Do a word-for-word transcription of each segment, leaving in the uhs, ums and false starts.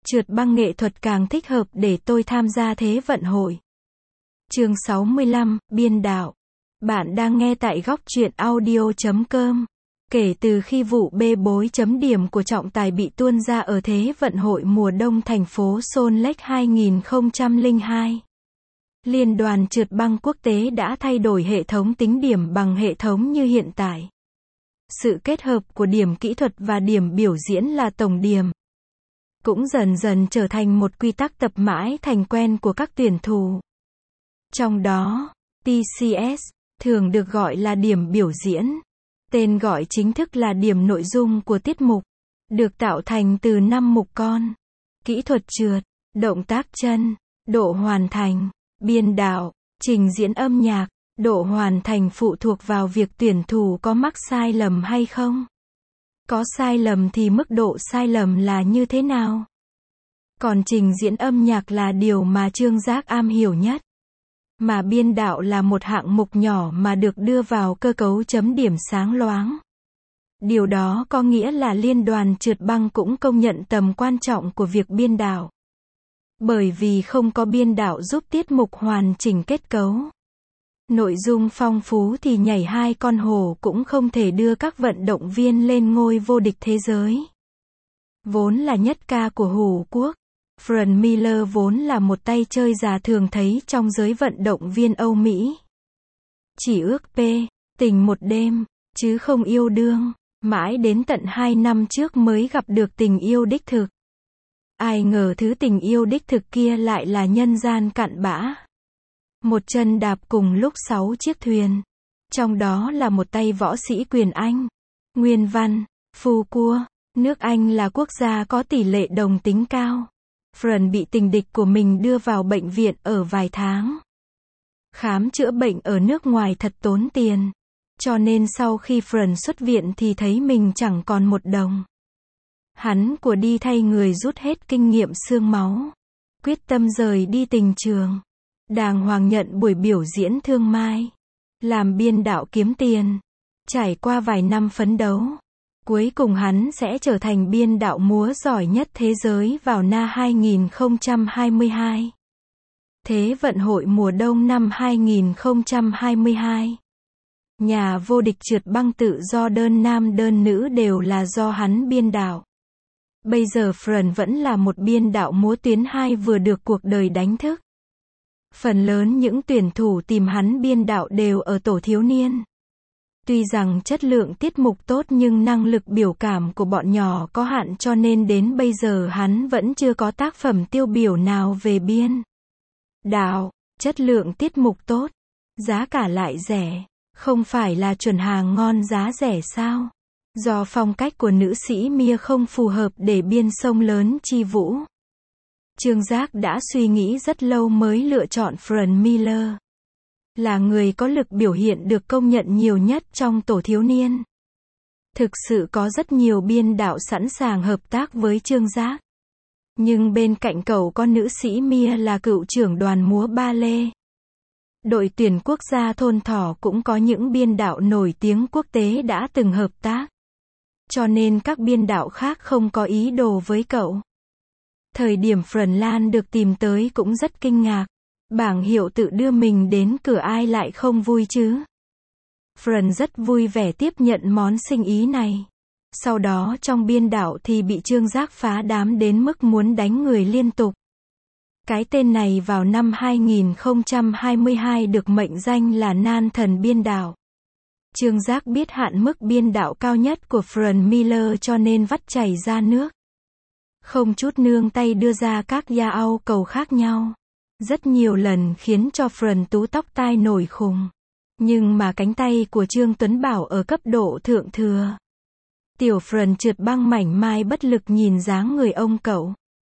Trượt băng nghệ thuật càng thích hợp để tôi tham gia Thế vận hội. Chương sáu mươi lăm, biên đạo. Bạn đang nghe tại góc truyện audio chấm com. Kể từ khi vụ bê bối chấm điểm của trọng tài bị tuôn ra ở Thế vận hội mùa đông thành phố Salt Lake hai không không hai, Liên đoàn trượt băng quốc tế đã thay đổi hệ thống tính điểm bằng hệ thống như hiện tại. Sự kết hợp của điểm kỹ thuật và điểm biểu diễn là tổng điểm cũng dần dần trở thành một quy tắc tập mãi thành quen của các tuyển thủ. Trong đó, tê xê ét, thường được gọi là điểm biểu diễn, tên gọi chính thức là điểm nội dung của tiết mục, được tạo thành từ năm mục con: kỹ thuật trượt, động tác chân, độ hoàn thành, biên đạo, trình diễn âm nhạc. Độ hoàn thành phụ thuộc vào việc tuyển thủ có mắc sai lầm hay không. Có sai lầm thì mức độ sai lầm là như thế nào? Còn trình diễn âm nhạc là điều mà Trương Giác am hiểu nhất. Mà biên đạo là một hạng mục nhỏ mà được đưa vào cơ cấu chấm điểm sáng loáng. Điều đó có nghĩa là Liên đoàn trượt băng cũng công nhận tầm quan trọng của việc biên đạo. Bởi vì không có biên đạo giúp tiết mục hoàn chỉnh kết cấu, nội dung phong phú thì nhảy hai con hổ cũng không thể đưa các vận động viên lên ngôi vô địch thế giới. Vốn là nhất ca của Hủ Quốc, Fran Miller vốn là một tay chơi già thường thấy trong giới vận động viên Âu Mỹ. Chỉ ước p, tình một đêm, chứ không yêu đương, mãi đến tận hai năm trước mới gặp được tình yêu đích thực. Ai ngờ thứ tình yêu đích thực kia lại là nhân gian cặn bã. Một chân đạp cùng lúc sáu chiếc thuyền. Trong đó là một tay võ sĩ quyền Anh, Nguyên Văn, Phu Cua. Nước Anh là quốc gia có tỷ lệ đồng tính cao. Fran bị tình địch của mình đưa vào bệnh viện ở vài tháng. Khám chữa bệnh ở nước ngoài thật tốn tiền. Cho nên sau khi Fran xuất viện thì thấy mình chẳng còn một đồng. Hắn của đi thay người rút hết kinh nghiệm xương máu. Quyết tâm rời đi tình trường. Đàng hoàng nhận buổi biểu diễn Thương Mai. Làm biên đạo kiếm tiền. Trải qua vài năm phấn đấu, cuối cùng hắn sẽ trở thành biên đạo múa giỏi nhất thế giới vào năm hai không hai hai. Thế vận hội mùa đông năm hai không hai hai. Nhà vô địch trượt băng tự do đơn nam đơn nữ đều là do hắn biên đạo. Bây giờ Fran vẫn là một biên đạo múa tuyến hai vừa được cuộc đời đánh thức. Phần lớn những tuyển thủ tìm hắn biên đạo đều ở tổ thiếu niên. Tuy rằng chất lượng tiết mục tốt nhưng năng lực biểu cảm của bọn nhỏ có hạn cho nên đến bây giờ hắn vẫn chưa có tác phẩm tiêu biểu nào về biên đạo. Chất lượng tiết mục tốt, giá cả lại rẻ, không phải là chuẩn hàng ngon giá rẻ sao? Do phong cách của nữ sĩ Mia không phù hợp để biên sông lớn chi vũ. Trương Giác đã suy nghĩ rất lâu mới lựa chọn Fran Miller. Là người có lực biểu hiện được công nhận nhiều nhất trong tổ thiếu niên. Thực sự có rất nhiều biên đạo sẵn sàng hợp tác với Trương Giác. Nhưng bên cạnh cậu có nữ sĩ Mia là cựu trưởng đoàn múa ba lê. Đội tuyển quốc gia Thôn Thỏ cũng có những biên đạo nổi tiếng quốc tế đã từng hợp tác. Cho nên các biên đạo khác không có ý đồ với cậu. Thời điểm Fran Lan được tìm tới cũng rất kinh ngạc. Bảng hiệu tự đưa mình đến cửa ai lại không vui chứ. Fran rất vui vẻ tiếp nhận món sinh ý này. Sau đó trong biên đạo thì bị Trương Giác phá đám đến mức muốn đánh người liên tục. Cái tên này vào năm hai không hai hai được mệnh danh là nan thần biên đạo. Trương Giác biết hạn mức biên đạo cao nhất của Fran Miller cho nên vắt chảy ra nước. Không chút nương tay đưa ra các gia yêu cầu khác nhau. Rất nhiều lần khiến cho Fran tú tóc tai nổi khùng. Nhưng mà cánh tay của Trương Tuấn Bảo ở cấp độ thượng thừa. Tiểu Fran trượt băng mảnh mai bất lực nhìn dáng người ông cậu.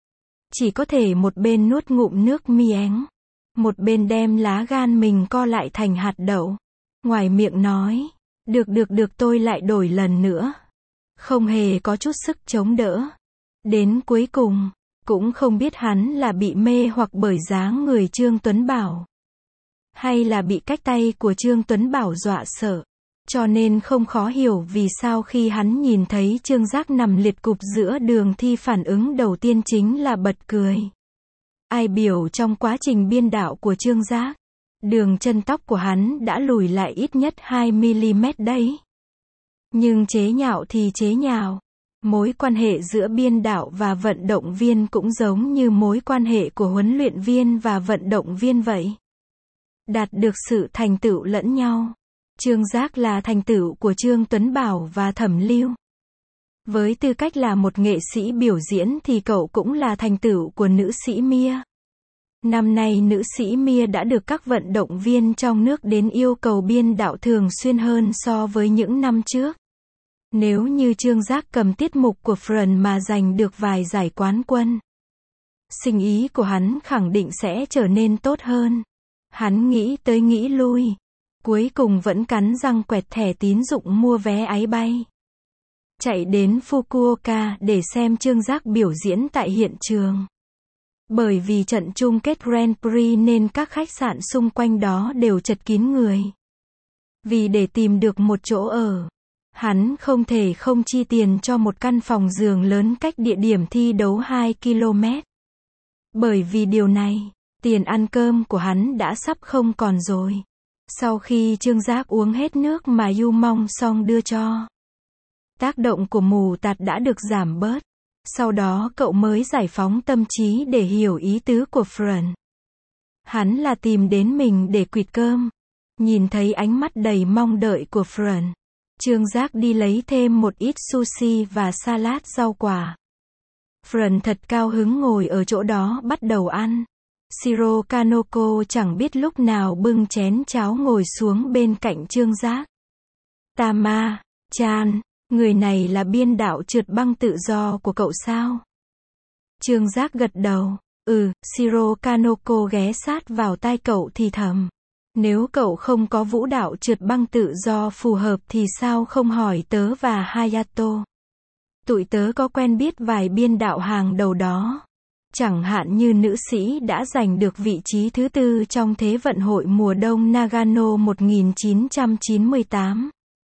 Chỉ có thể một bên nuốt ngụm nước miếng, một bên đem lá gan mình co lại thành hạt đậu. Ngoài miệng nói, được được được tôi lại đổi lần nữa. Không hề có chút sức chống đỡ. Đến cuối cùng, cũng không biết hắn là bị mê hoặc bởi dáng người Trương Tuấn Bảo, hay là bị cách tay của Trương Tuấn Bảo dọa sợ. Cho nên không khó hiểu vì sao khi hắn nhìn thấy Trương Giác nằm liệt cục giữa đường thì phản ứng đầu tiên chính là bật cười. Ai biểu trong quá trình biên đạo của Trương Giác, đường chân tóc của hắn đã lùi lại ít nhất hai mi-li-mét đấy. Nhưng chế nhạo thì chế nhạo. Mối quan hệ giữa biên đạo và vận động viên cũng giống như mối quan hệ của huấn luyện viên và vận động viên vậy. Đạt được sự thành tựu lẫn nhau. Trương Giác là thành tựu của Trương Tuấn Bảo và Thẩm Lưu. Với tư cách là một nghệ sĩ biểu diễn thì cậu cũng là thành tựu của nữ sĩ Mia. Năm nay nữ sĩ Mia đã được các vận động viên trong nước đến yêu cầu biên đạo thường xuyên hơn so với những năm trước. Nếu như Trương Giác cầm tiết mục của Fran mà giành được vài giải quán quân, sinh ý của hắn khẳng định sẽ trở nên tốt hơn. Hắn nghĩ tới nghĩ lui, cuối cùng vẫn cắn răng quẹt thẻ tín dụng mua vé ái bay. Chạy đến Fukuoka để xem Trương Giác biểu diễn tại hiện trường. Bởi vì trận chung kết Grand Prix nên các khách sạn xung quanh đó đều chật kín người. Vì để tìm được một chỗ ở, hắn không thể không chi tiền cho một căn phòng giường lớn cách địa điểm thi đấu hai ki lô mét. Bởi vì điều này, tiền ăn cơm của hắn đã sắp không còn rồi. Sau khi Trương Giác uống hết nước mà Yu Mong Song đưa cho, tác động của mù tạt đã được giảm bớt. Sau đó cậu mới giải phóng tâm trí để hiểu ý tứ của Fran. Hắn là tìm đến mình để quỵt cơm. Nhìn thấy ánh mắt đầy mong đợi của Fran, Trương Giác đi lấy thêm một ít sushi và salad rau quả. Fran thật cao hứng ngồi ở chỗ đó bắt đầu ăn. Shiro Kanoko chẳng biết lúc nào bưng chén cháo ngồi xuống bên cạnh Trương Giác. Tama-chan, người này là biên đạo trượt băng tự do của cậu sao? Trương Giác gật đầu. Ừ, Shiro Kanoko ghé sát vào tai cậu thì thầm. Nếu cậu không có vũ đạo trượt băng tự do phù hợp thì sao không hỏi tớ và Hayato? Tụi tớ có quen biết vài biên đạo hàng đầu đó. Chẳng hạn như nữ sĩ đã giành được vị trí thứ tư trong Thế vận hội mùa đông Nagano một nghìn chín trăm chín mươi tám.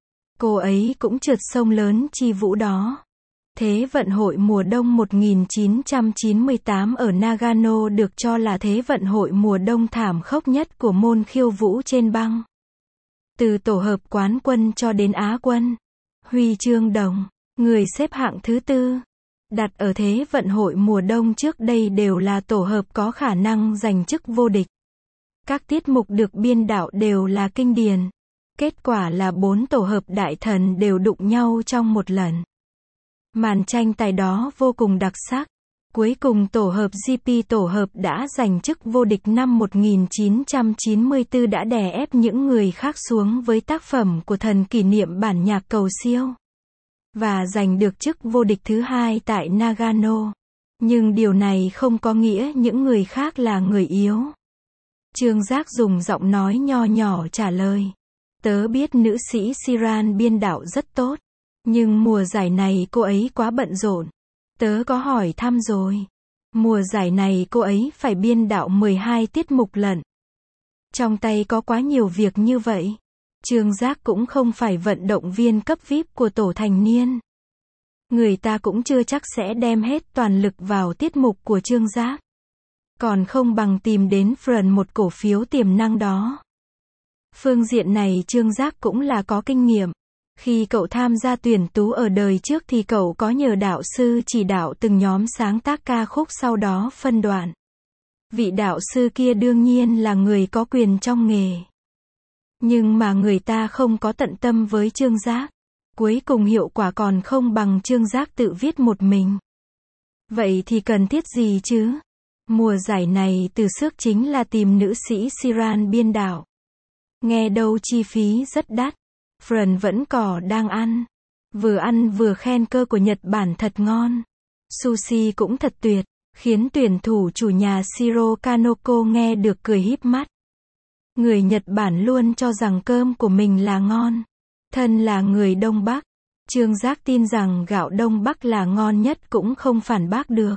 Cô ấy cũng trượt sông lớn chi vũ đó. Thế vận hội mùa đông một nghìn chín trăm chín mươi tám ở Nagano được cho là thế vận hội mùa đông thảm khốc nhất của môn khiêu vũ trên băng. Từ tổ hợp quán quân cho đến Á quân, huy chương đồng, người xếp hạng thứ tư, đặt ở thế vận hội mùa đông trước đây đều là tổ hợp có khả năng giành chức vô địch. Các tiết mục được biên đạo đều là kinh điển. Kết quả là bốn tổ hợp đại thần đều đụng nhau trong một lần. Màn tranh tài đó vô cùng đặc sắc. Cuối cùng tổ hợp giê pê tổ hợp đã giành chức vô địch năm một nghìn chín trăm chín mươi tư đã đè ép những người khác xuống với tác phẩm của thần kỷ niệm bản nhạc cầu siêu. Và giành được chức vô địch thứ hai tại Nagano. Nhưng điều này không có nghĩa những người khác là người yếu. Trương Giác dùng giọng nói nho nhỏ trả lời. Tớ biết nữ sĩ Siran biên đạo rất tốt. Nhưng mùa giải này cô ấy quá bận rộn. Tớ có hỏi thăm rồi. Mùa giải này cô ấy phải biên đạo mười hai tiết mục lận. Trong tay có quá nhiều việc như vậy. Trương Giác cũng không phải vận động viên cấp vi ai pi của tổ thành niên. Người ta cũng chưa chắc sẽ đem hết toàn lực vào tiết mục của Trương Giác. Còn không bằng tìm đến Fran một cổ phiếu tiềm năng đó. Phương diện này Trương Giác cũng là có kinh nghiệm. Khi cậu tham gia tuyển tú ở đời trước thì cậu có nhờ đạo sư chỉ đạo từng nhóm sáng tác ca khúc sau đó phân đoạn. Vị đạo sư kia đương nhiên là người có quyền trong nghề. Nhưng mà người ta không có tận tâm với Trương Giác. Cuối cùng hiệu quả còn không bằng Trương Giác tự viết một mình. Vậy thì cần thiết gì chứ? Mùa giải này từ xước chính là tìm nữ sĩ Siran biên đạo. Nghe đâu chi phí rất đắt. Fran vẫn cỏ đang ăn. Vừa ăn vừa khen cơ của Nhật Bản thật ngon. Sushi cũng thật tuyệt. Khiến tuyển thủ chủ nhà Shiro Kanoko nghe được cười híp mắt. Người Nhật Bản luôn cho rằng cơm của mình là ngon. Thân là người Đông Bắc. Trương Giác tin rằng gạo Đông Bắc là ngon nhất cũng không phản bác được.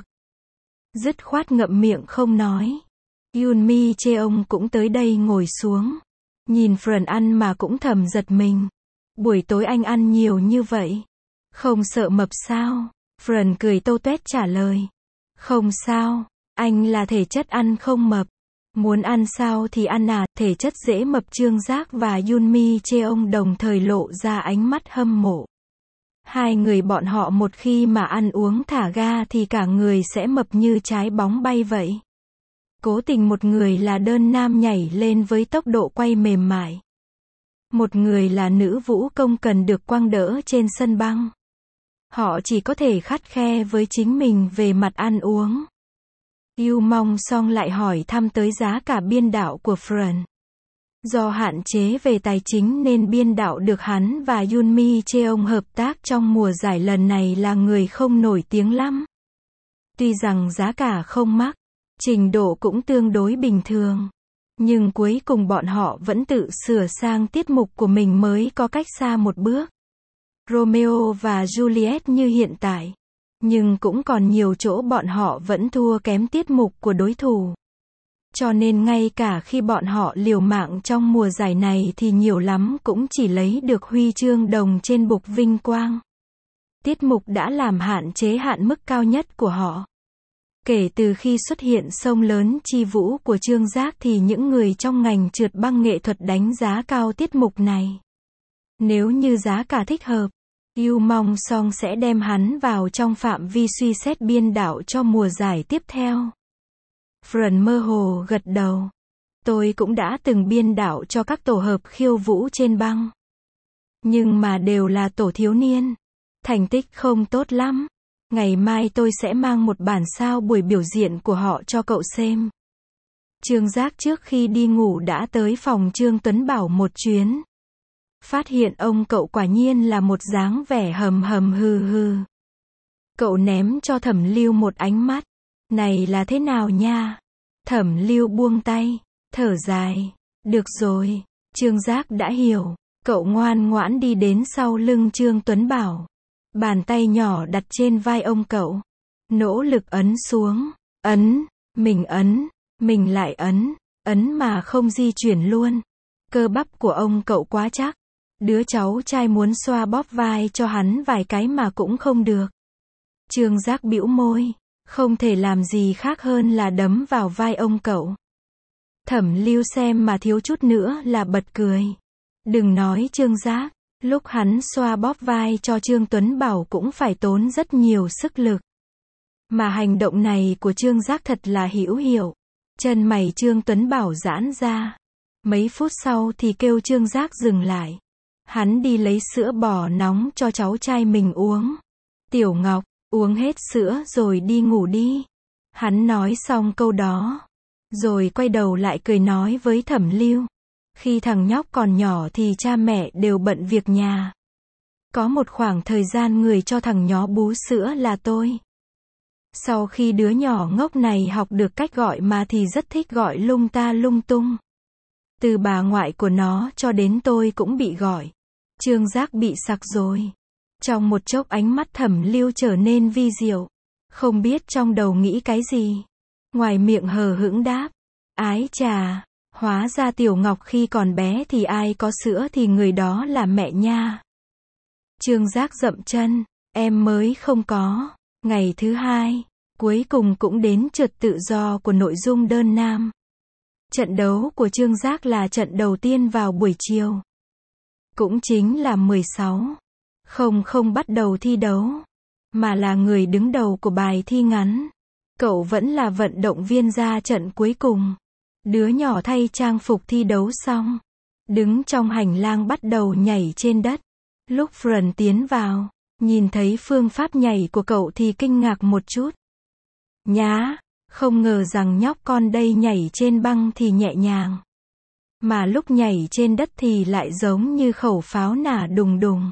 Dứt khoát ngậm miệng không nói. Yunmi Cheong cũng tới đây ngồi xuống. Nhìn Fran ăn mà cũng thầm giật mình. Buổi tối anh ăn nhiều như vậy. Không sợ mập sao? Fern cười tô tuét trả lời. Không sao, anh là thể chất ăn không mập. Muốn ăn sao thì ăn à, thể chất dễ mập. Trương Giác và Yoon Mi Cheong đồng thời lộ ra ánh mắt hâm mộ. Hai người bọn họ một khi mà ăn uống thả ga thì cả người sẽ mập như trái bóng bay vậy. Cố tình một người là đơn nam nhảy lên với tốc độ quay mềm mại. Một người là nữ vũ công cần được quăng đỡ trên sân băng. Họ chỉ có thể khắt khe với chính mình về mặt ăn uống. Yu Mong Song lại hỏi thăm tới giá cả biên đạo của Fern. Do hạn chế về tài chính nên biên đạo được hắn và Yoon Mi Cheong hợp tác trong mùa giải lần này là người không nổi tiếng lắm. Tuy rằng giá cả không mắc, trình độ cũng tương đối bình thường, nhưng cuối cùng bọn họ vẫn tự sửa sang tiết mục của mình mới có cách xa một bước. Romeo và Juliet như hiện tại, nhưng cũng còn nhiều chỗ bọn họ vẫn thua kém tiết mục của đối thủ. Cho nên ngay cả khi bọn họ liều mạng trong mùa giải này thì nhiều lắm cũng chỉ lấy được huy chương đồng trên bục vinh quang. Tiết mục đã làm hạn chế hạn mức cao nhất của họ. Kể từ khi xuất hiện sông lớn chi vũ của Trương Giác thì những người trong ngành trượt băng nghệ thuật đánh giá cao tiết mục này. Nếu như giá cả thích hợp, Yu Mong Song sẽ đem hắn vào trong phạm vi suy xét biên đạo cho mùa giải tiếp theo. Fern mơ hồ gật đầu. Tôi cũng đã từng biên đạo cho các tổ hợp khiêu vũ trên băng. Nhưng mà đều là tổ thiếu niên. Thành tích không tốt lắm. Ngày mai tôi sẽ mang một bản sao buổi biểu diễn của họ cho cậu xem. Trương Giác trước khi đi ngủ đã tới phòng Trương Tuấn Bảo một chuyến. Phát hiện ông cậu quả nhiên là một dáng vẻ hầm hầm hừ hừ. Cậu ném cho Thẩm Lưu một ánh mắt. Này là thế nào nha? Thẩm Lưu buông tay, thở dài. Được rồi, Trương Giác đã hiểu. Cậu ngoan ngoãn đi đến sau lưng Trương Tuấn Bảo. Bàn tay nhỏ đặt trên vai ông cậu. Nỗ lực ấn xuống. Ấn, mình ấn, mình lại ấn. Ấn mà không di chuyển luôn. Cơ bắp của ông cậu quá chắc. Đứa cháu trai muốn xoa bóp vai cho hắn vài cái mà cũng không được. Trương Giác bĩu môi. Không thể làm gì khác hơn là đấm vào vai ông cậu. Thẩm Lưu xem mà thiếu chút nữa là bật cười. Đừng nói Trương Giác, lúc hắn xoa bóp vai cho Trương Tuấn Bảo cũng phải tốn rất nhiều sức lực. Mà hành động này của Trương Giác thật là hữu hiệu. Chân mày Trương Tuấn Bảo giãn ra. Mấy phút sau thì kêu Trương Giác dừng lại. Hắn đi lấy sữa bò nóng cho cháu trai mình uống. Tiểu Ngọc, uống hết sữa rồi đi ngủ đi. Hắn nói xong câu đó, rồi quay đầu lại cười nói với Thẩm Lưu. Khi thằng nhóc còn nhỏ thì cha mẹ đều bận việc nhà. Có một khoảng thời gian người cho thằng nhỏ bú sữa là tôi. Sau khi đứa nhỏ ngốc này học được cách gọi mà thì rất thích gọi lung ta lung tung. Từ bà ngoại của nó cho đến tôi cũng bị gọi. Trương Giác bị sặc rồi. Trong một chốc ánh mắt Thẩm Lưu trở nên vi diệu. Không biết trong đầu nghĩ cái gì. Ngoài miệng hờ hững đáp. Ái chà, hóa ra Tiểu Ngọc khi còn bé thì ai có sữa thì người đó là mẹ nha. Trương Giác dậm chân. Em mới không có. Ngày thứ hai, cuối cùng cũng đến trượt tự do của nội dung đơn nam. Trận đấu của Trương Giác là trận đầu tiên vào buổi chiều. Cũng chính là mười sáu. Không không bắt đầu thi đấu. Mà là người đứng đầu của bài thi ngắn. Cậu vẫn là vận động viên ra trận cuối cùng. Đứa nhỏ thay trang phục thi đấu xong. Đứng trong hành lang bắt đầu nhảy trên đất. Lúc Fern tiến vào, nhìn thấy phương pháp nhảy của cậu thì kinh ngạc một chút. Nhá, không ngờ rằng nhóc con đây nhảy trên băng thì nhẹ nhàng. Mà lúc nhảy trên đất thì lại giống như khẩu pháo nả đùng đùng.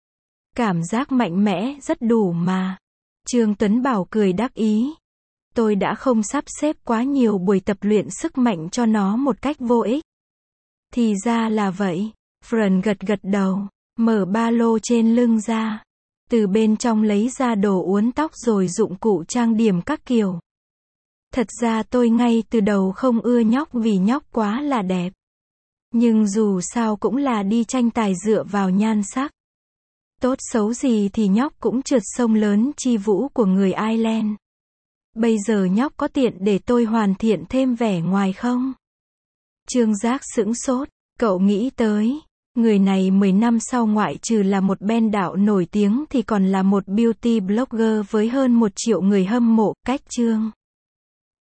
Cảm giác mạnh mẽ rất đủ mà. Trương Tuấn Bảo cười đắc ý. Tôi đã không sắp xếp quá nhiều buổi tập luyện sức mạnh cho nó một cách vô ích. Thì ra là vậy. Fern gật gật đầu, mở ba lô trên lưng ra. Từ bên trong lấy ra đồ uốn tóc rồi dụng cụ trang điểm các kiểu. Thật ra tôi ngay từ đầu không ưa nhóc vì nhóc quá là đẹp. Nhưng dù sao cũng là đi tranh tài dựa vào nhan sắc. Tốt xấu gì thì nhóc cũng trượt sông lớn chi vũ của người Ireland. Bây giờ nhóc có tiện để tôi hoàn thiện thêm vẻ ngoài không? Trương Giác sững sốt, cậu nghĩ tới, người này mười năm sau ngoại trừ là một ben đạo nổi tiếng thì còn là một beauty blogger với hơn một triệu người hâm mộ, cách Trương